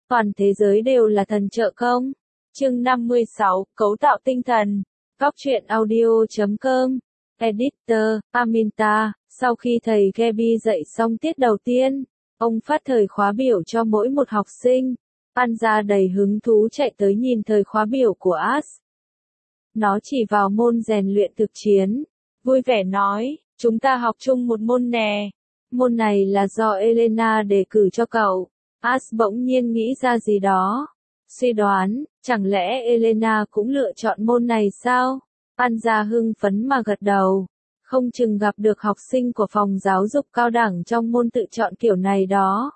Toàn thế giới đều là thần trợ công. Chương 56, Cấu tạo tinh thần. Góc truyện audio.com. Editor, Aminta. Sau khi thầy Gabby dạy xong tiết đầu tiên, ông phát thời khóa biểu cho mỗi một học sinh. Anja đầy hứng thú chạy tới nhìn thời khóa biểu của Ash. Nó chỉ vào môn rèn luyện thực chiến. Vui vẻ nói, chúng ta học chung một môn nè. Môn này là do Elena đề cử cho cậu. Ash bỗng nhiên nghĩ ra gì đó. Suy đoán, chẳng lẽ Elena cũng lựa chọn môn này sao? Anja hưng phấn mà gật đầu. Không chừng gặp được học sinh của phòng giáo dục cao đẳng trong môn tự chọn kiểu này đó.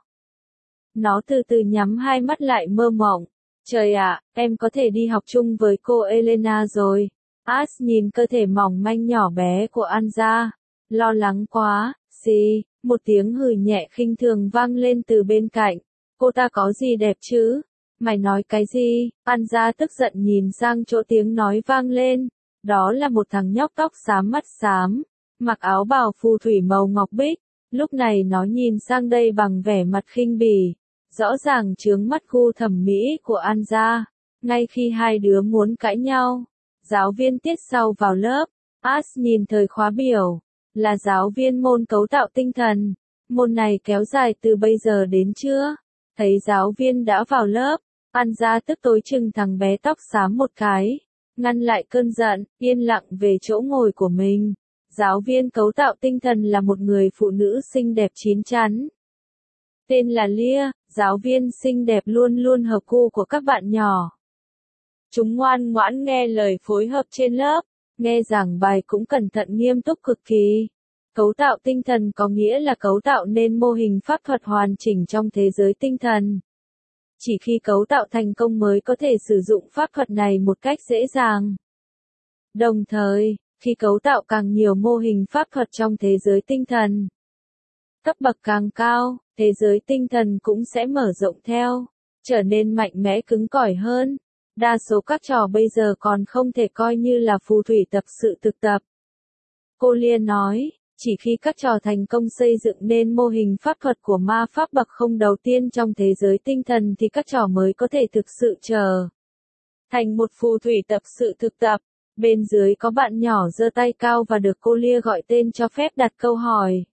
Nó từ từ nhắm hai mắt lại mơ mộng. Trời ạ, em có thể đi học chung với cô Elena rồi. Ash nhìn cơ thể mỏng manh nhỏ bé của Anja. Lo lắng quá, gì? Một tiếng hừ nhẹ khinh thường vang lên từ bên cạnh. Cô ta có gì đẹp chứ? Mày nói cái gì? Anja tức giận nhìn sang chỗ tiếng nói vang lên. Đó là một thằng nhóc tóc xám mắt xám, mặc áo bào phù thủy màu ngọc bích. Lúc này nó nhìn sang đây bằng vẻ mặt khinh bỉ. Rõ ràng chướng mắt gu thẩm mỹ của Anja. Ngay khi hai đứa muốn cãi nhau, giáo viên tiết sau vào lớp. Ash nhìn thời khóa biểu. Là giáo viên môn cấu tạo tinh thần. Môn này kéo dài từ bây giờ đến trưa. Thấy giáo viên đã vào lớp, Anja tức tối chừng thằng bé tóc xám một cái. Ngăn lại cơn giận, yên lặng về chỗ ngồi của mình. Giáo viên cấu tạo tinh thần là một người phụ nữ xinh đẹp chín chắn. Tên là Lia, giáo viên xinh đẹp luôn luôn hợp gu của các bạn nhỏ. Chúng ngoan ngoãn nghe lời phối hợp trên lớp, nghe giảng bài cũng cẩn thận nghiêm túc cực kỳ. Cấu tạo tinh thần có nghĩa là cấu tạo nên mô hình pháp thuật hoàn chỉnh trong thế giới tinh thần. Chỉ khi cấu tạo thành công mới có thể sử dụng pháp thuật này một cách dễ dàng. Đồng thời, khi cấu tạo càng nhiều mô hình pháp thuật trong thế giới tinh thần, cấp bậc càng cao, thế giới tinh thần cũng sẽ mở rộng theo, trở nên mạnh mẽ cứng cỏi hơn. Đa số các trò bây giờ còn không thể coi như là phù thủy tập sự thực tập. Cô Liên nói, chỉ khi các trò thành công xây dựng nên mô hình pháp thuật của ma pháp bậc không đầu tiên trong thế giới tinh thần thì các trò mới có thể thực sự trở thành một phù thủy tập sự thực tập. Bên dưới có bạn nhỏ giơ tay cao và được cô Lia gọi tên cho phép đặt câu hỏi.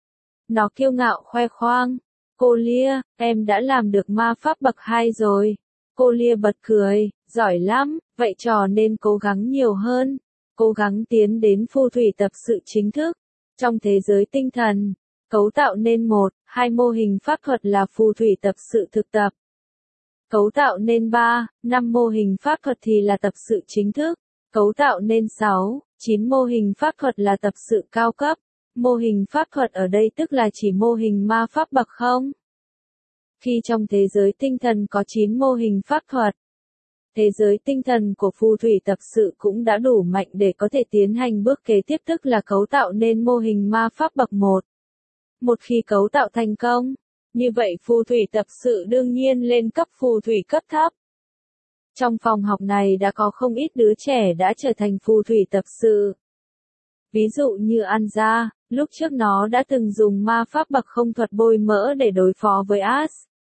Nó kiêu ngạo khoe khoang. Cô Lia, em đã làm được ma pháp bậc 2 rồi. Cô Lia bật cười, giỏi lắm, vậy trò nên cố gắng nhiều hơn. Cố gắng tiến đến phù thủy tập sự chính thức. Trong thế giới tinh thần, cấu tạo nên 1, 2 mô hình pháp thuật là phù thủy tập sự thực tập. Cấu tạo nên 3, 5 mô hình pháp thuật thì là tập sự chính thức. Cấu tạo nên 6, 9 mô hình pháp thuật là tập sự cao cấp. Mô hình pháp thuật ở đây tức là chỉ mô hình ma pháp bậc không? Khi trong thế giới tinh thần có 9 mô hình pháp thuật, thế giới tinh thần của phù thủy tập sự cũng đã đủ mạnh để có thể tiến hành bước kế tiếp tức là cấu tạo nên mô hình ma pháp bậc 1. Một khi cấu tạo thành công, như vậy phù thủy tập sự đương nhiên lên cấp phù thủy cấp thấp. Trong phòng học này đã có không ít đứa trẻ đã trở thành phù thủy tập sự. Ví dụ như Anja, lúc trước nó đã từng dùng ma pháp bậc không thuật bôi mỡ để đối phó với Ash.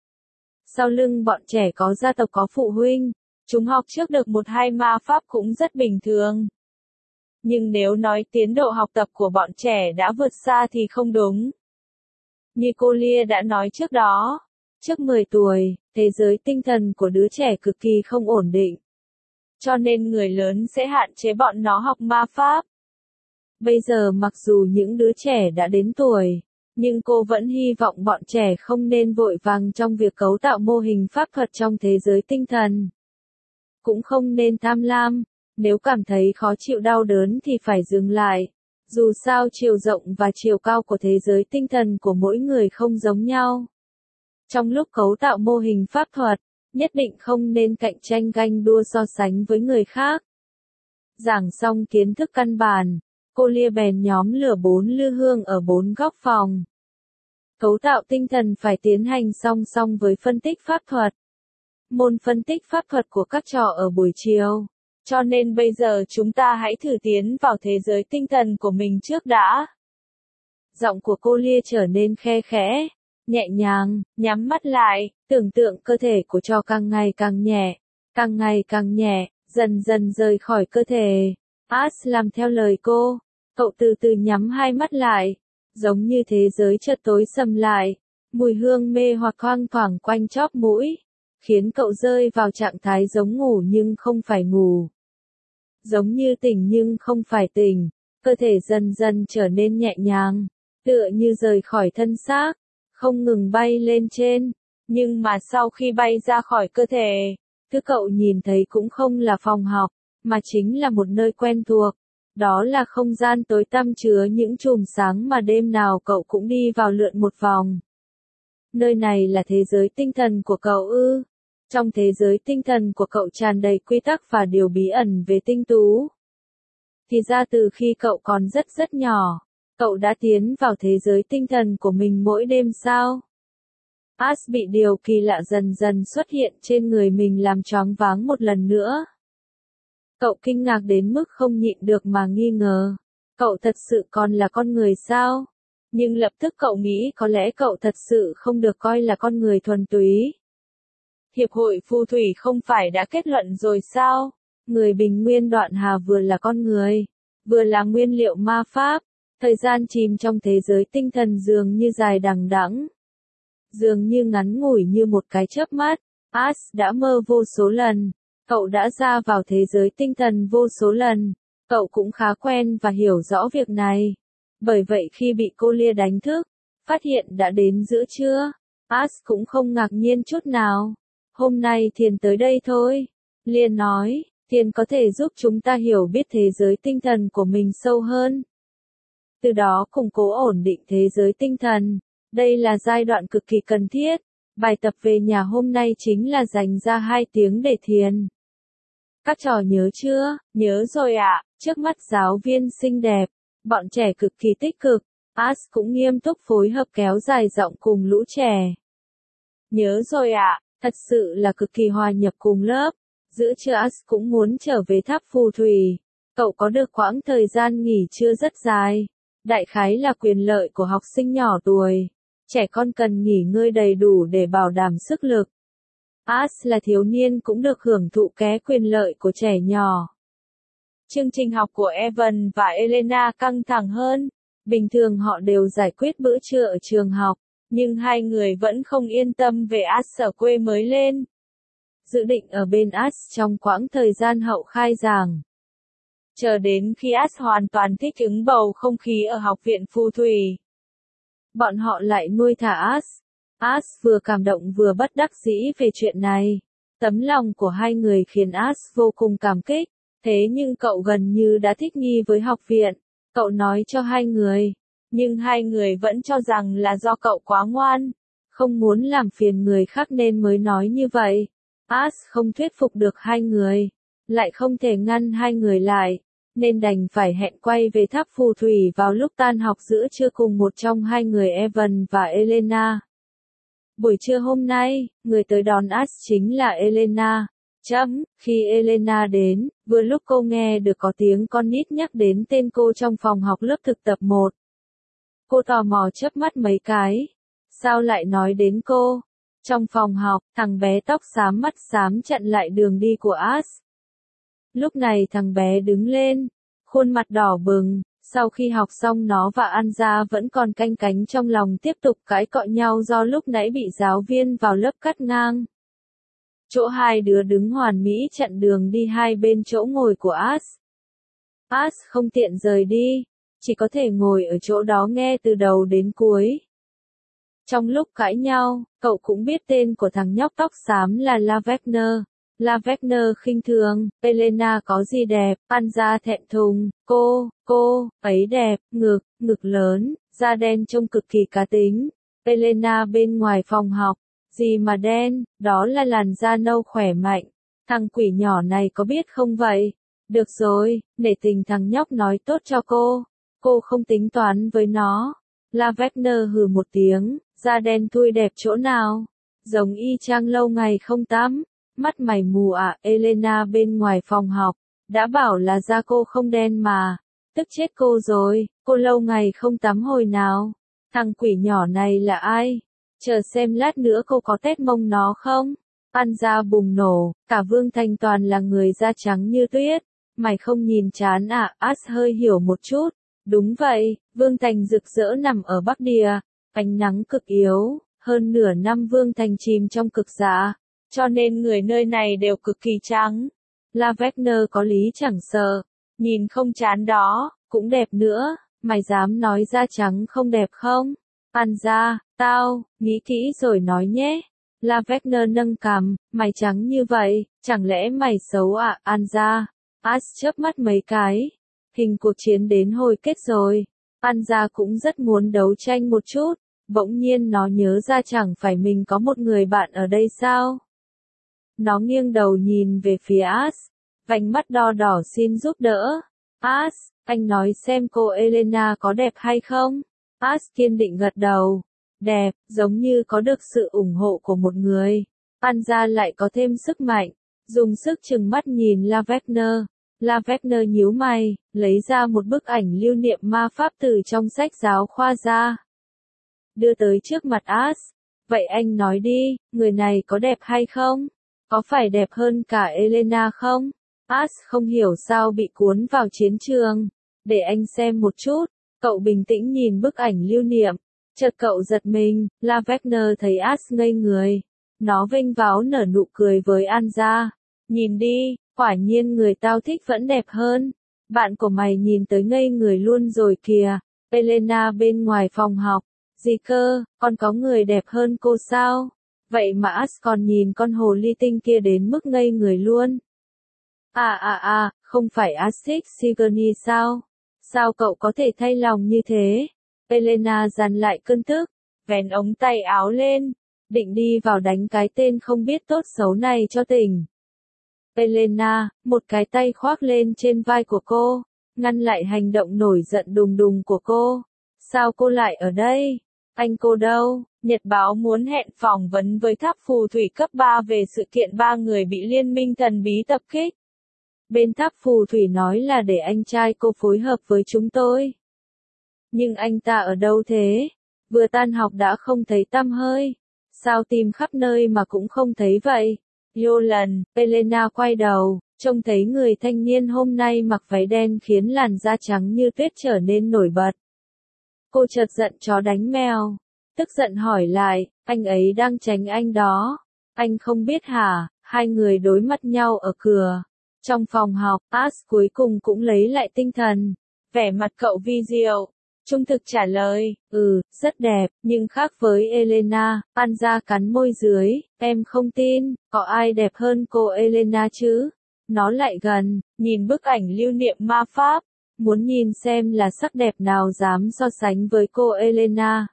Sau lưng bọn trẻ có gia tộc có phụ huynh, chúng học trước được 1-2 ma pháp cũng rất bình thường. Nhưng nếu nói tiến độ học tập của bọn trẻ đã vượt xa thì không đúng. Như cô Lia đã nói trước đó, trước 10 tuổi, thế giới tinh thần của đứa trẻ cực kỳ không ổn định. Cho nên người lớn sẽ hạn chế bọn nó học ma pháp. Bây giờ mặc dù những đứa trẻ đã đến tuổi, nhưng cô vẫn hy vọng bọn trẻ không nên vội vàng trong việc cấu tạo mô hình pháp thuật trong thế giới tinh thần. Cũng không nên tham lam, nếu cảm thấy khó chịu đau đớn thì phải dừng lại. Dù sao chiều rộng và chiều cao của thế giới tinh thần của mỗi người không giống nhau. Trong lúc cấu tạo mô hình pháp thuật, nhất định không nên cạnh tranh ganh đua so sánh với người khác. Giảng xong kiến thức căn bản, cô Lia bèn nhóm lửa 4 lư hương ở 4 góc phòng. Cấu tạo tinh thần phải tiến hành song song với phân tích pháp thuật. Môn phân tích pháp thuật của các trò ở buổi chiều. Cho nên bây giờ chúng ta hãy thử tiến vào thế giới tinh thần của mình trước đã. Giọng của cô Lia trở nên khe khẽ. nhẹ nhàng, nhắm mắt lại, tưởng tượng cơ thể của trò càng ngày càng nhẹ, dần dần rời khỏi cơ thể. Ash làm theo lời cô, cậu từ từ nhắm hai mắt lại, giống như thế giới chợt tối sầm lại, mùi hương mê hoặc thoang thoảng quanh chóp mũi, khiến cậu rơi vào trạng thái giống ngủ nhưng không phải ngủ. Giống như tỉnh nhưng không phải tỉnh, cơ thể dần dần trở nên nhẹ nhàng, tựa như rời khỏi thân xác, không ngừng bay lên trên, nhưng mà sau khi bay ra khỏi cơ thể, thứ cậu nhìn thấy cũng không là phòng học, mà chính là một nơi quen thuộc. Đó là không gian tối tăm chứa những chùm sáng mà đêm nào cậu cũng đi vào lượn một vòng. Nơi này là thế giới tinh thần của cậu ư? Trong thế giới tinh thần của cậu tràn đầy quy tắc và điều bí ẩn về tinh tú. Thì ra từ khi cậu còn rất nhỏ, cậu đã tiến vào thế giới tinh thần của mình mỗi đêm sao? Ash bị điều kỳ lạ dần dần xuất hiện trên người mình làm choáng váng một lần nữa. Cậu kinh ngạc đến mức không nhịn được mà nghi ngờ. Cậu thật sự còn là con người sao? Nhưng lập tức cậu nghĩ có lẽ cậu thật sự không được coi là con người thuần túy. Hiệp hội phù thủy không phải đã kết luận rồi sao? Người bình nguyên Đoạn Hà vừa là con người, vừa là nguyên liệu ma pháp. Thời gian chìm trong thế giới tinh thần dường như dài đằng đẵng, dường như ngắn ngủi như một cái chớp mắt. Ash đã mơ vô số lần, cậu đã ra vào thế giới tinh thần vô số lần, cậu cũng khá quen và hiểu rõ việc này. Bởi vậy khi bị cô Lia đánh thức, phát hiện đã đến giữa trưa, Ash cũng không ngạc nhiên chút nào. Hôm nay Thiền tới đây thôi. Lia nói, Thiền có thể giúp chúng ta hiểu biết thế giới tinh thần của mình sâu hơn. Từ đó củng cố ổn định thế giới tinh thần. Đây là giai đoạn cực kỳ cần thiết. Bài tập về nhà hôm nay chính là dành ra 2 tiếng để thiền. Các trò nhớ chưa? Nhớ rồi ạ. Trước mắt giáo viên xinh đẹp, bọn trẻ cực kỳ tích cực. Ash cũng nghiêm túc phối hợp kéo dài giọng cùng lũ trẻ. Nhớ rồi ạ. Thật sự là cực kỳ hòa nhập cùng lớp. Giữa trưa Ash cũng muốn trở về tháp phù thủy. Cậu có được quãng thời gian nghỉ trưa rất dài. Đại khái là quyền lợi của học sinh nhỏ tuổi. Trẻ con cần nghỉ ngơi đầy đủ để bảo đảm sức lực. Ash là thiếu niên cũng được hưởng thụ ké quyền lợi của trẻ nhỏ. Chương trình học của Evan và Elena căng thẳng hơn. Bình thường họ đều giải quyết bữa trưa ở trường học, nhưng hai người vẫn không yên tâm về Ash ở quê mới lên. Dự định ở bên Ash trong quãng thời gian hậu khai giảng. Chờ đến khi Ash hoàn toàn thích ứng bầu không khí ở học viện phù thủy, bọn họ lại nuôi thả Ash. Ash vừa cảm động vừa bất đắc dĩ về chuyện này. Tấm lòng của hai người khiến Ash vô cùng cảm kích. Thế nhưng cậu gần như đã thích nghi với học viện. Cậu nói cho hai người. Nhưng hai người vẫn cho rằng là do cậu quá ngoan. Không muốn làm phiền người khác nên mới nói như vậy. Ash không thuyết phục được hai người. Lại không thể ngăn hai người lại. Nên đành phải hẹn quay về tháp phù thủy vào lúc tan học giữa trưa cùng một trong hai người Evan và Elena. Buổi trưa hôm nay, người tới đón Ash chính là Elena. Khi Elena đến, vừa lúc cô nghe được có tiếng con nít nhắc đến tên cô trong phòng học lớp thực tập 1. Cô tò mò chớp mắt mấy cái. Sao lại nói đến cô? Trong phòng học, thằng bé tóc xám mắt xám chặn lại đường đi của Ash. Lúc này thằng bé đứng lên, khuôn mặt đỏ bừng, sau khi học xong nó và An Gia vẫn còn canh cánh trong lòng tiếp tục cãi cọ nhau do lúc nãy bị giáo viên vào lớp cắt ngang. Chỗ hai đứa đứng hoàn mỹ chặn đường đi hai bên chỗ ngồi của Ash. Ash không tiện rời đi, chỉ có thể ngồi ở chỗ đó nghe từ đầu đến cuối. Trong lúc cãi nhau, cậu cũng biết tên của thằng nhóc tóc xám là La Wagner. La Wagner khinh thường, Elena có gì đẹp, An Gia thẹn thùng, cô ấy đẹp, ngực lớn, da đen trông cực kỳ cá tính. Elena bên ngoài phòng học, gì mà đen, đó là làn da nâu khỏe mạnh. Thằng quỷ nhỏ này có biết không vậy? Được rồi, nể tình thằng nhóc nói tốt cho cô không tính toán với nó. La Wagner hừ một tiếng, da đen thui đẹp chỗ nào? Giống y chang lâu ngày không tắm. Mắt mày mù à? Elena bên ngoài phòng học, đã bảo là da cô không đen mà. Tức chết cô rồi, cô lâu ngày không tắm hồi nào. Thằng quỷ nhỏ này là ai? Chờ xem lát nữa cô có tét mông nó không? Anja bùng nổ, cả Vương Thành toàn là người da trắng như tuyết. Mày không nhìn chán à? As hơi hiểu một chút. Đúng vậy, Vương Thành rực rỡ nằm ở Bắc Địa. Ánh nắng cực yếu, hơn nửa năm Vương Thành chìm trong cực dạ. Cho nên người nơi này đều cực kỳ trắng. La Wagner có lý chẳng sợ. Nhìn không chán đó, cũng đẹp nữa. Mày dám nói da trắng không đẹp không? Anja, tao, nghĩ kỹ rồi nói nhé. La Wagner nâng cằm, mày trắng như vậy, chẳng lẽ mày xấu à? Anja. As chớp mắt mấy cái. Hình cuộc chiến đến hồi kết rồi. Anja cũng rất muốn đấu tranh một chút. Bỗng nhiên nó nhớ ra chẳng phải mình có một người bạn ở đây sao? Nó nghiêng đầu nhìn về phía As. Vành mắt đo đỏ xin giúp đỡ. As, anh nói xem cô Elena có đẹp hay không? As kiên định gật đầu. Đẹp, giống như có được sự ủng hộ của một người. Anja lại có thêm sức mạnh. Dùng sức trừng mắt nhìn La Wagner. La Wagner nhíu mày, lấy ra một bức ảnh lưu niệm ma pháp từ trong sách giáo khoa ra. Đưa tới trước mặt As. Vậy anh nói đi, người này có đẹp hay không? Có phải đẹp hơn cả Elena không? As không hiểu sao bị cuốn vào chiến trường. Để anh xem một chút. Cậu bình tĩnh nhìn bức ảnh lưu niệm. Chợt cậu giật mình, La Wagner thấy As ngây người. Nó vênh váo nở nụ cười với Anja. Nhìn đi, quả nhiên người tao thích vẫn đẹp hơn. Bạn của mày nhìn tới ngây người luôn rồi kìa. Elena bên ngoài phòng học. Gì cơ, còn có người đẹp hơn cô sao? Vậy mà As còn nhìn con hồ ly tinh kia đến mức ngây người luôn. Không phải As thích Sigourney sao? Sao cậu có thể thay lòng như thế? Elena dằn lại cơn tức, vén ống tay áo lên, định đi vào đánh cái tên không biết tốt xấu này cho tỉnh. Elena, một cái tay khoác lên trên vai của cô, ngăn lại hành động nổi giận đùng đùng của cô. Sao cô lại ở đây? Anh cô đâu? Nhật báo muốn hẹn phỏng vấn với tháp phù thủy cấp 3 về sự kiện 3 người bị liên minh thần bí tập kích. Bên tháp phù thủy nói là để anh trai cô phối hợp với chúng tôi. Nhưng anh ta ở đâu thế? Vừa tan học đã không thấy tăm hơi. Sao tìm khắp nơi mà cũng không thấy vậy? Yolan, Elena quay đầu, trông thấy người thanh niên hôm nay mặc váy đen khiến làn da trắng như tuyết trở nên nổi bật. Cô chợt giận chó đánh mèo. Tức giận hỏi lại, anh ấy đang tránh anh đó. Anh không biết hả? Hai người đối mặt nhau ở cửa. Trong phòng học, As cuối cùng cũng lấy lại tinh thần. Vẻ mặt cậu vi diệu. Trung thực trả lời, rất đẹp, nhưng khác với Elena. Anja cắn môi dưới, em không tin, có ai đẹp hơn cô Elena chứ? Nó lại gần, nhìn bức ảnh lưu niệm ma pháp, muốn nhìn xem là sắc đẹp nào dám so sánh với cô Elena.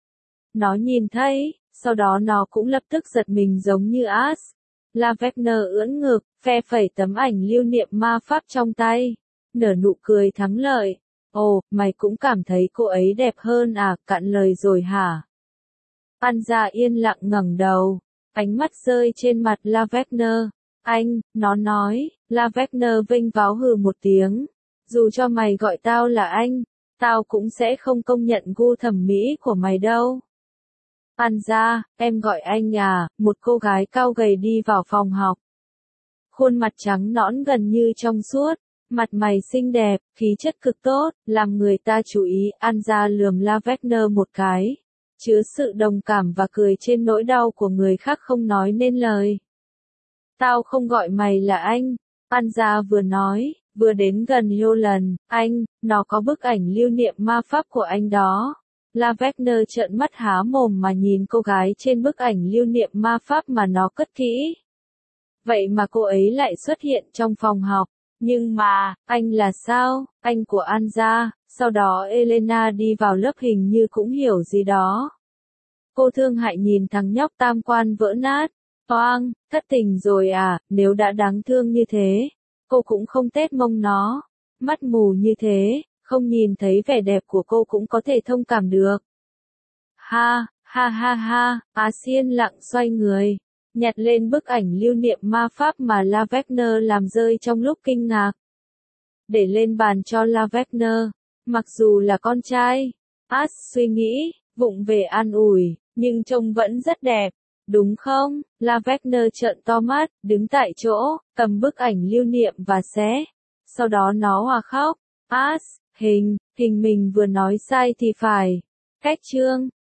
Nó nhìn thấy, sau đó nó cũng lập tức giật mình giống như As. La Wagner ưỡn ngực, phe phẩy tấm ảnh lưu niệm ma pháp trong tay, nở nụ cười thắng lợi. Ồ, mày cũng cảm thấy cô ấy đẹp hơn à, cạn lời rồi hả? Anja yên lặng ngẩng đầu, ánh mắt rơi trên mặt La Wagner. Anh, nó nói. La Wagner vênh váo hừ một tiếng. Dù cho mày gọi tao là anh, tao cũng sẽ không công nhận gu thẩm mỹ của mày đâu. Anja, em gọi anh à? Một cô gái cao gầy đi vào phòng học. Khuôn mặt trắng nõn gần như trong suốt. Mặt mày xinh đẹp, khí chất cực tốt, làm người ta chú ý. Anja lườm La Wagner một cái, chứa sự đồng cảm và cười trên nỗi đau của người khác không nói nên lời. Tao không gọi mày là anh. Anja vừa nói, vừa đến gần Yolan. Anh, nó có bức ảnh lưu niệm ma pháp của anh đó. La Wagner trợn mắt há mồm mà nhìn cô gái trên bức ảnh lưu niệm ma pháp mà nó cất kỹ. Vậy mà cô ấy lại xuất hiện trong phòng học. Nhưng mà, anh là sao? Anh của Anja. Sau đó Elena đi vào lớp hình như cũng hiểu gì đó. Cô thương hại nhìn thằng nhóc tam quan vỡ nát. Oang, thất tình rồi à? Nếu đã đáng thương như thế, cô cũng không tét mông nó. Mắt mù như thế, không nhìn thấy vẻ đẹp của cô cũng có thể thông cảm được. Ha, ha ha ha, Asian lặng xoay người, nhặt lên bức ảnh lưu niệm ma pháp mà La Wagner làm rơi trong lúc kinh ngạc. Để lên bàn cho La Wagner, mặc dù là con trai. As suy nghĩ, vụng về an ủi, nhưng trông vẫn rất đẹp, đúng không? La Wagner trợn to mắt, đứng tại chỗ, cầm bức ảnh lưu niệm và xé. Sau đó nó hòa khóc. Hình mình vừa nói sai thì phải. Cách chương